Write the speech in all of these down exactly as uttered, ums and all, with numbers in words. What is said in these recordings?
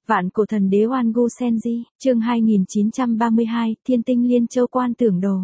Vạn cổ thần đế Oan Gu Senji, chương hai nghìn chín trăm ba mươi hai, Thiên tinh Liên Châu Quan Tưởng Đồ.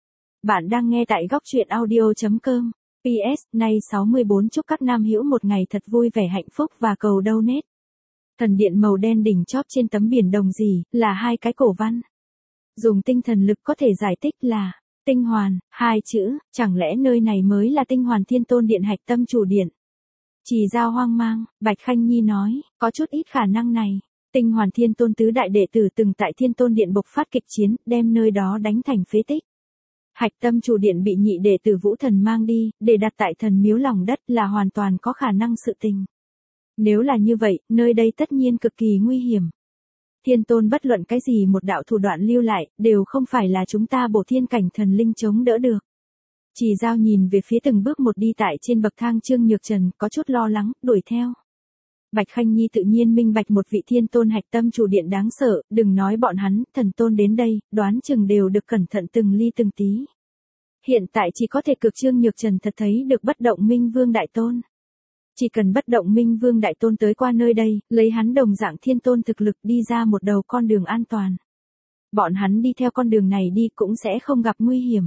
Bạn đang nghe tại góc truyện audio chấm com. pê ét, nay sáu mươi bốn chúc các nam hữu một ngày thật vui vẻ hạnh phúc và cầu donate. Thần điện màu đen đỉnh chóp trên tấm biển đồng gì, là hai cái cổ văn. Dùng tinh thần lực có thể giải thích là, tinh hoàn, hai chữ, chẳng lẽ nơi này mới là tinh hoàn thiên tôn điện hạch tâm chủ điện. Chỉ Giao hoang mang, Bạch Khanh Nhi nói, có chút ít khả năng này. Tinh hoàn thiên tôn tứ đại đệ tử từng tại thiên tôn điện bộc phát kịch chiến, đem nơi đó đánh thành phế tích. Hạch tâm chủ điện bị nhị đệ tử Vũ Thần mang đi, để đặt tại thần miếu lòng đất là hoàn toàn có khả năng sự tình. Nếu là như vậy, nơi đây tất nhiên cực kỳ nguy hiểm. Thiên tôn bất luận cái gì một đạo thủ đoạn lưu lại, đều không phải là chúng ta bổ thiên cảnh thần linh chống đỡ được. Chỉ Giao nhìn về phía từng bước một đi tại trên bậc thang Trương Nhược Trần, có chút lo lắng, đuổi theo. Bạch Khanh Nhi tự nhiên minh bạch một vị thiên tôn hạch tâm chủ điện đáng sợ, đừng nói bọn hắn, thần tôn đến đây, đoán chừng đều được cẩn thận từng ly từng tí. Hiện tại chỉ có thể cực Trương Nhược Trần thật thấy được bất động minh vương đại tôn. Chỉ cần bất động minh vương đại tôn tới qua nơi đây, lấy hắn đồng dạng thiên tôn thực lực đi ra một đầu con đường an toàn. Bọn hắn đi theo con đường này đi cũng sẽ không gặp nguy hiểm.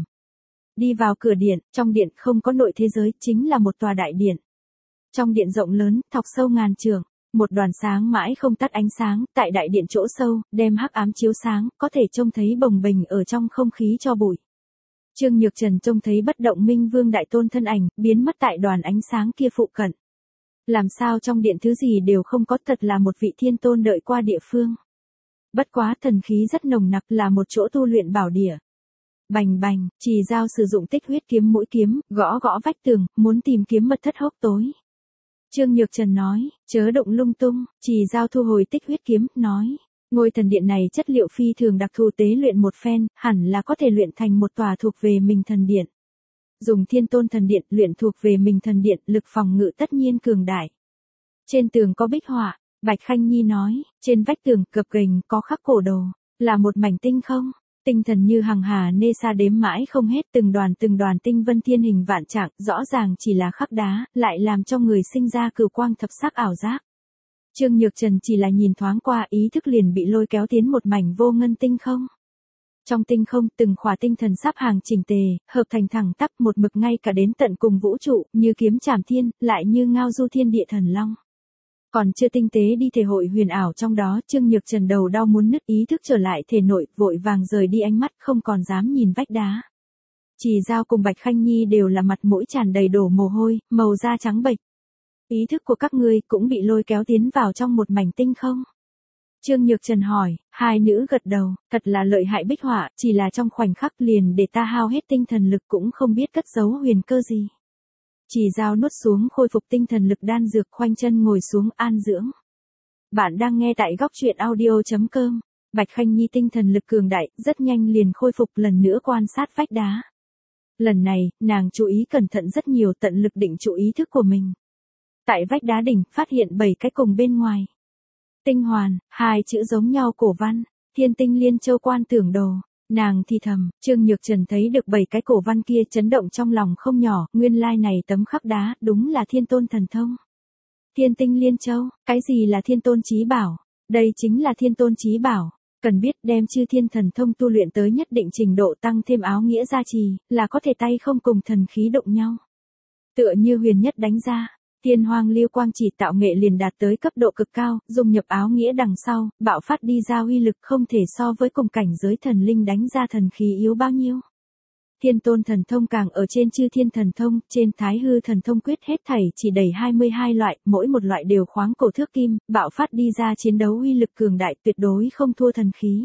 Đi vào cửa điện, trong điện không có nội thế giới, chính là một tòa đại điện. Trong điện rộng lớn, thọc sâu ngàn trượng, một đoàn sáng mãi không tắt ánh sáng, tại đại điện chỗ sâu, đem hắc ám chiếu sáng, có thể trông thấy bồng bềnh ở trong không khí cho bụi. Trương Nhược Trần trông thấy bất động minh vương đại tôn thân ảnh, biến mất tại đoàn ánh sáng kia phụ cận. Làm sao trong điện thứ gì đều không có, thật là một vị thiên tôn đợi qua địa phương. Bất quá thần khí rất nồng nặc, là một chỗ tu luyện bảo địa. Bành bành, Chỉ Giao sử dụng tích huyết kiếm mũi kiếm, gõ gõ vách tường, muốn tìm kiếm mật thất hốc tối. Trương Nhược Trần nói, chớ động lung tung. Chỉ Giao thu hồi tích huyết kiếm, nói, ngôi thần điện này chất liệu phi thường đặc thù, tế luyện một phen, hẳn là có thể luyện thành một tòa thuộc về mình thần điện. Dùng thiên tôn thần điện luyện thuộc về mình thần điện, lực phòng ngự tất nhiên cường đại. Trên tường có bích họa, Bạch Khanh Nhi nói, trên vách tường gập ghềnh có khắc cổ đồ, là một mảnh tinh không. Tinh thần như hằng hà nê sa đếm mãi không hết, từng đoàn từng đoàn tinh vân thiên hình vạn trạng, rõ ràng chỉ là khắc đá, lại làm cho người sinh ra cửu quang thập sắc ảo giác. Trương Nhược Trần chỉ là nhìn thoáng qua, ý thức liền bị lôi kéo tiến một mảnh vô ngân tinh không. Trong tinh không, từng khỏa tinh thần sắp hàng chỉnh tề, hợp thành thẳng tắp một mực ngay cả đến tận cùng vũ trụ, như kiếm trảm thiên, lại như ngao du thiên địa thần long. Còn chưa tinh tế đi thể hội huyền ảo trong đó, Trương Nhược Trần đầu đau muốn nứt, ý thức trở lại thể nội, vội vàng rời đi ánh mắt, không còn dám nhìn vách đá. Chỉ Giao cùng Bạch Khanh Nhi đều là mặt mũi tràn đầy đổ mồ hôi, màu da trắng bệch. Ý thức của các ngươi cũng bị lôi kéo tiến vào trong một mảnh tinh không. Trương Nhược Trần hỏi, hai nữ gật đầu, thật là lợi hại bích họa, chỉ là trong khoảnh khắc liền để ta hao hết tinh thần lực cũng không biết cất giấu huyền cơ gì. Chỉ Giao nuốt xuống khôi phục tinh thần lực đan dược, khoanh chân ngồi xuống an dưỡng. Bạn đang nghe tại góc truyện audio chấm com. Bạch Khanh Nhi tinh thần lực cường đại, rất nhanh liền khôi phục, lần nữa quan sát vách đá. Lần này, nàng chú ý cẩn thận rất nhiều, tận lực định trụ ý thức của mình. Tại vách đá đỉnh, phát hiện bảy cái cùng bên ngoài. Tinh hoàn, hai chữ giống nhau cổ văn, Thiên tinh Liên Châu Quan Tưởng Đồ. Nàng thì thầm, Trương Nhược Trần thấy được bảy cái cổ văn kia, chấn động trong lòng không nhỏ, nguyên lai này tấm khắc đá, đúng là thiên tôn thần thông. Thiên tinh Liên Châu, cái gì là thiên tôn chí bảo? Đây chính là thiên tôn chí bảo. Cần biết đem chư thiên thần thông tu luyện tới nhất định trình độ, tăng thêm áo nghĩa gia trì, là có thể tay không cùng thần khí động nhau. Tựa như huyền nhất đánh ra. Thiên hoang liêu quang chỉ tạo nghệ liền đạt tới cấp độ cực cao, dung nhập áo nghĩa đằng sau, bạo phát đi ra uy lực không thể so với cùng cảnh giới thần linh đánh ra thần khí yếu bao nhiêu. Thiên tôn thần thông càng ở trên chư thiên thần thông, trên thái hư thần thông quyết hết thảy chỉ đầy hai mươi hai loại, mỗi một loại đều khoáng cổ thước kim, bạo phát đi ra chiến đấu uy lực cường đại, tuyệt đối không thua thần khí.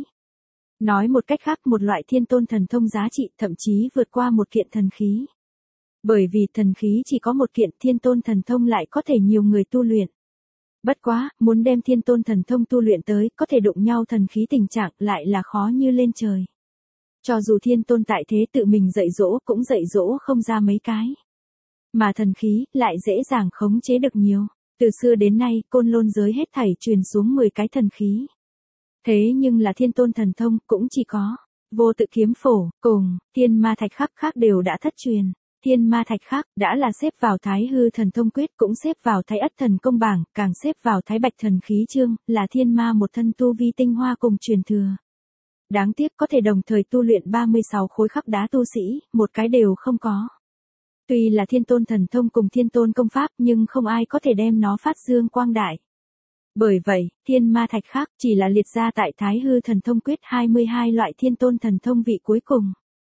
Nói một cách khác, một loại thiên tôn thần thông giá trị thậm chí vượt qua một kiện thần khí. Bởi vì thần khí chỉ có một kiện, thiên tôn thần thông lại có thể nhiều người tu luyện. Bất quá, muốn đem thiên tôn thần thông tu luyện tới, có thể đụng nhau thần khí tình trạng lại là khó như lên trời. Cho dù thiên tôn tại thế tự mình dạy dỗ cũng dạy dỗ không ra mấy cái. Mà thần khí, lại dễ dàng khống chế được nhiều. Từ xưa đến nay, côn lôn giới hết thảy truyền xuống mười cái thần khí. Thế nhưng là thiên tôn thần thông, cũng chỉ có vô tự kiếm phổ, cùng, thiên ma thạch khắc khác đều đã thất truyền. Thiên ma thạch khác, đã là xếp vào Thái hư thần thông quyết, cũng xếp vào Thái ất thần công bảng, càng xếp vào Thái bạch thần khí chương, là thiên ma một thân tu vi tinh hoa cùng truyền thừa. Đáng tiếc có thể đồng thời tu luyện ba mươi sáu khối khắc đá tu sĩ, một cái đều không có. Tuy là thiên tôn thần thông cùng thiên tôn công pháp nhưng không ai có thể đem nó phát dương quang đại. Bởi vậy, thiên ma thạch khác chỉ là liệt ra tại Thái hư thần thông quyết hai mươi hai loại thiên tôn thần thông vị cuối cùng.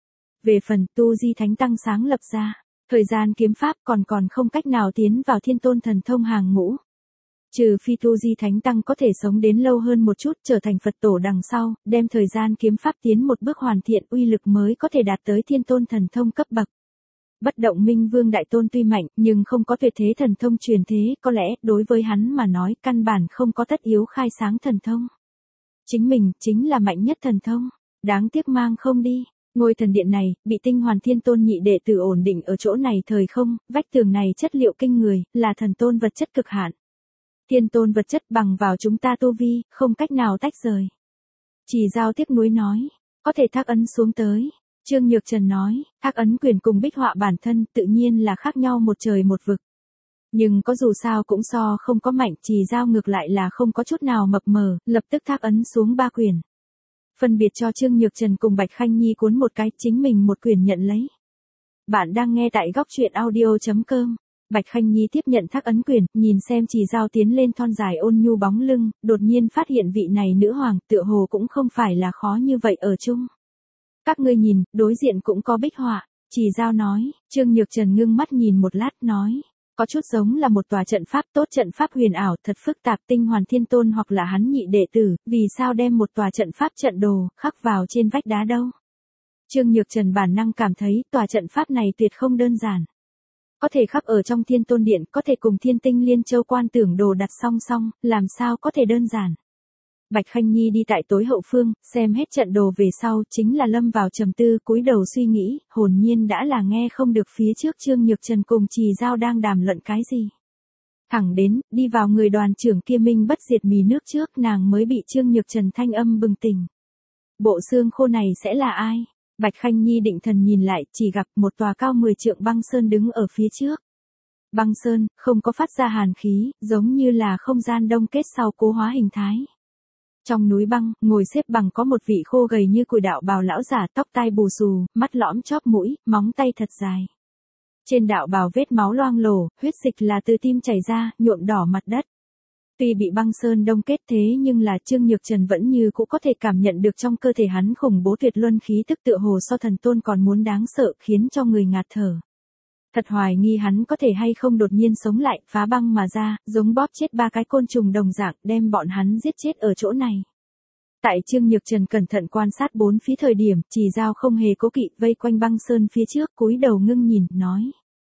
Về phần tu di thánh tăng sáng lập ra, thời gian kiếm pháp còn còn không cách nào tiến vào thiên tôn thần thông hàng ngũ. Trừ phi tu di thánh tăng có thể sống đến lâu hơn một chút trở thành Phật tổ đằng sau, đem thời gian kiếm pháp tiến một bước hoàn thiện uy lực mới có thể đạt tới thiên tôn thần thông cấp bậc. Bất động minh vương đại tôn tuy mạnh nhưng không có tuyệt thế thần thông truyền thế, có lẽ đối với hắn mà nói căn bản không có tất yếu khai sáng thần thông. Chính mình chính là mạnh nhất thần thông, đáng tiếc mang không đi. Ngôi thần điện này, bị tinh hoàn thiên tôn nhị đệ tử ổn định ở chỗ này thời không, vách tường này chất liệu kinh người, là thần tôn vật chất cực hạn. Thiên tôn vật chất bằng vào chúng ta tu vi, không cách nào tách rời. Chỉ giao tiếc nuối nói, có thể thác ấn xuống tới. Trương Nhược Trần nói, thác ấn quyền cùng bích họa bản thân tự nhiên là khác nhau một trời một vực. Nhưng có dù sao cũng so không có mạnh, chỉ giao ngược lại là không có chút nào mập mờ, lập tức thác ấn xuống ba quyền. Phân biệt cho Trương Nhược Trần cùng Bạch Khanh Nhi cuốn một cái, chính mình một quyền nhận lấy. Bạn đang nghe tại góc truyện audio chấm com. Bạch Khanh Nhi tiếp nhận thác ấn quyền, nhìn xem chỉ giao tiến lên thon dài ôn nhu bóng lưng, đột nhiên phát hiện vị này nữ hoàng tựa hồ cũng không phải là khó như vậy ở chung. Các ngươi nhìn, đối diện cũng có bích họa, chỉ giao nói. Trương Nhược Trần ngưng mắt nhìn một lát nói. Có chút giống là một tòa trận pháp tốt, trận pháp huyền ảo thật phức tạp, tinh hoàn thiên tôn hoặc là hắn nhị đệ tử, vì sao đem một tòa trận pháp trận đồ khắc vào trên vách đá đâu? Trương Nhược Trần bản năng cảm thấy tòa trận pháp này tuyệt không đơn giản. Có thể khắc ở trong thiên tôn điện, có thể cùng thiên tinh liên châu quan tưởng đồ đặt song song, làm sao có thể đơn giản. Bạch Khanh Nhi đi tại tối hậu phương, xem hết trận đồ về sau, chính là lâm vào trầm tư, cúi đầu suy nghĩ, hồn nhiên đã là nghe không được phía trước Trương Nhược Trần cùng Trì Giao đang đàm luận cái gì. Thẳng đến, đi vào người đoàn trưởng kia minh bất diệt mì nước trước, nàng mới bị Trương Nhược Trần thanh âm bừng tỉnh. Bộ xương khô này sẽ là ai? Bạch Khanh Nhi định thần nhìn lại, chỉ gặp một tòa cao mười trượng băng sơn đứng ở phía trước. Băng sơn, không có phát ra hàn khí, giống như là không gian đông kết sau cố hóa hình thái. Trong núi băng, ngồi xếp bằng có một vị khô gầy như củi đạo bào lão giả, tóc tai bù xù, mắt lõm chóp mũi, móng tay thật dài. Trên đạo bào vết máu loang lổ, huyết dịch là từ tim chảy ra, nhuộm đỏ mặt đất. Tuy bị băng sơn đông kết thế nhưng là Trương Nhược Trần vẫn như cũng có thể cảm nhận được trong cơ thể hắn khủng bố tuyệt luân khí tức tựa hồ so thần tôn còn muốn đáng sợ, khiến cho người ngạt thở. Thật hoài nghi hắn có thể hay không đột nhiên sống lại, phá băng mà ra, giống bóp chết ba cái côn trùng đồng dạng, đem bọn hắn giết chết ở chỗ này. Tại Trương Nhược Trần cẩn thận quan sát bốn phía thời điểm, Trì Giao không hề cố kỵ vây quanh băng sơn phía trước, cúi đầu ngưng nhìn, nói.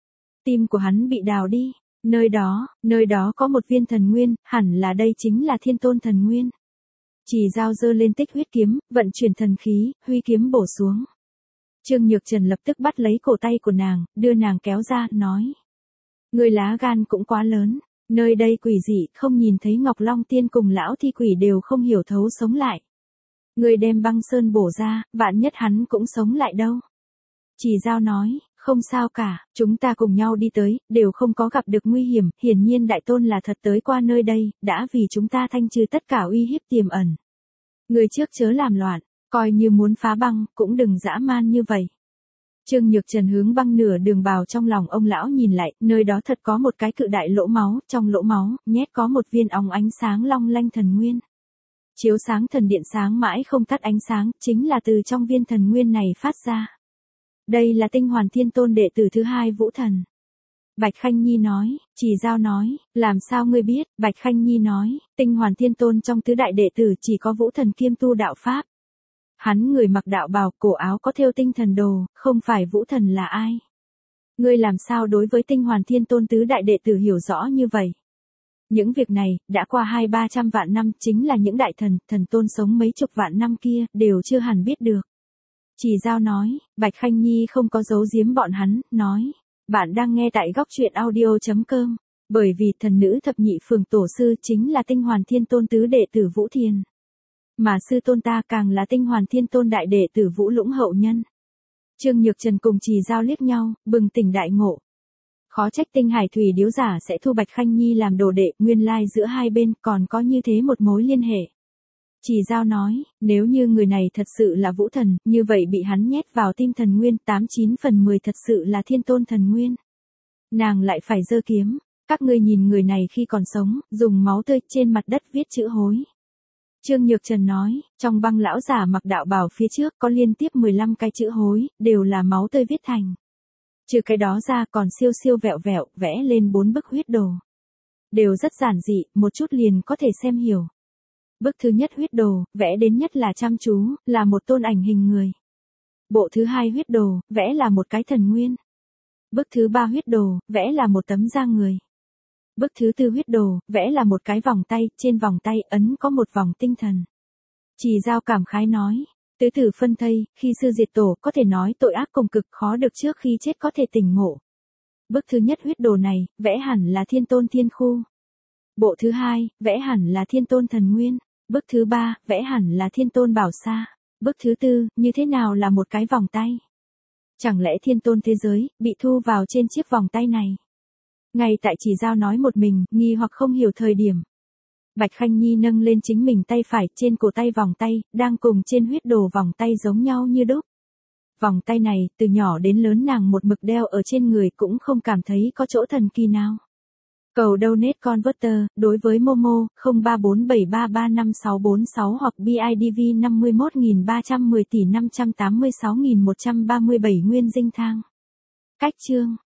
Tim của hắn bị đào đi, nơi đó, nơi đó có một viên thần nguyên, hẳn là đây chính là thiên tôn thần nguyên. Trì Giao giơ lên tích huyết kiếm, vận chuyển thần khí, huy kiếm bổ xuống. Trương Nhược Trần lập tức bắt lấy cổ tay của nàng, đưa nàng kéo ra, nói. Người lá gan cũng quá lớn, nơi đây quỷ dị, không nhìn thấy Ngọc Long Tiên cùng lão thi quỷ đều không hiểu thấu sống lại. Người đem băng sơn bổ ra, vạn nhất hắn cũng sống lại đâu. Chỉ Giao nói, không sao cả, chúng ta cùng nhau đi tới, đều không có gặp được nguy hiểm, hiển nhiên đại tôn là thật tới qua nơi đây, đã vì chúng ta thanh trừ tất cả uy hiếp tiềm ẩn. Người trước chớ làm loạn. Coi như muốn phá băng, cũng đừng dã man như vậy. Trương Nhược Trần hướng băng nửa đường bào trong lòng ông lão nhìn lại, nơi đó thật có một cái cự đại lỗ máu, trong lỗ máu, nhét có một viên óng ánh sáng long lanh thần nguyên. Chiếu sáng thần điện sáng mãi không tắt ánh sáng, chính là từ trong viên thần nguyên này phát ra. Đây là tinh hoàn thiên tôn đệ tử thứ hai Vũ Thần. Bạch Khanh Nhi nói, Chỉ Giao nói, làm sao ngươi biết, Bạch Khanh Nhi nói, tinh hoàn thiên tôn trong tứ đại đệ tử chỉ có Vũ Thần kiêm tu đạo pháp. Hắn người mặc đạo bào, cổ áo có thêu tinh thần đồ, không phải Vũ Thần là ai? Ngươi làm sao đối với tinh hoàn thiên tôn tứ đại đệ tử hiểu rõ như vậy? Những việc này, đã qua hai ba trăm vạn năm, chính là những đại thần, thần tôn sống mấy chục vạn năm kia, đều chưa hẳn biết được. Chỉ Giao nói, Bạch Khanh Nhi không có giấu giếm bọn hắn, nói. Bạn đang nghe tại góc truyện audio chấm com. Bởi vì thần nữ thập nhị phường tổ sư chính là tinh hoàn thiên tôn tứ đệ tử Vũ Thiền. Mà sư tôn ta càng là tinh hoàn thiên tôn đại đệ tử Vũ Lũng hậu nhân. Trương Nhược Trần cùng Trì Giao liếc nhau, bừng tỉnh đại ngộ. Khó trách Tinh Hải Thủy điếu giả sẽ thu Bạch Khanh Nhi làm đồ đệ, nguyên lai giữa hai bên còn có như thế một mối liên hệ. Trì Giao nói, nếu như người này thật sự là vũ thần, như vậy bị hắn nhét vào tim thần nguyên, tám chín phần mười thật sự là thiên tôn thần nguyên. Nàng lại phải giơ kiếm, các ngươi nhìn người này khi còn sống, dùng máu tươi trên mặt đất viết chữ hối. Trương Nhược Trần nói, trong băng lão giả mặc đạo bào phía trước có liên tiếp mười lăm cái chữ hối, đều là máu tươi viết thành. Trừ cái đó ra còn siêu siêu vẹo vẹo, vẽ lên bốn bức huyết đồ. Đều rất giản dị, một chút liền có thể xem hiểu. Bức thứ nhất huyết đồ, vẽ đến nhất là chăm chú, là một tôn ảnh hình người. Bộ thứ hai huyết đồ, vẽ là một cái thần nguyên. Bức thứ ba huyết đồ, vẽ là một tấm da người. Bức thứ tư huyết đồ, vẽ là một cái vòng tay, trên vòng tay ấn có một vòng tinh thần. Trì Giao cảm khái nói, tứ tử phân thây, khi sư diệt tổ có thể nói tội ác cùng cực, khó được trước khi chết có thể tỉnh ngộ. Bức thứ nhất huyết đồ này, vẽ hẳn là thiên tôn thiên khu. Bộ thứ hai, vẽ hẳn là thiên tôn thần nguyên. Bức thứ ba, vẽ hẳn là thiên tôn bảo sa. Bức thứ tư, như thế nào là một cái vòng tay? Chẳng lẽ thiên tôn thế giới, bị thu vào trên chiếc vòng tay này? Ngay tại Trì Giao nói một mình, nghi hoặc không hiểu thời điểm. Bạch Khanh Nhi nâng lên chính mình tay phải, trên cổ tay vòng tay, đang cùng trên huyết đồ vòng tay giống nhau như đúc. Vòng tay này, từ nhỏ đến lớn nàng một mực đeo ở trên người cũng không cảm thấy có chỗ thần kỳ nào. Cầu donate converter, đối với Momo, không ba bốn bảy ba ba năm sáu bốn sáu hoặc bê i đê vê năm mươi mốt nghìn ba trăm mười tỷ năm trăm tám mươi sáu nghìn một trăm ba mươi bảy nguyên dinh thang. Cách chương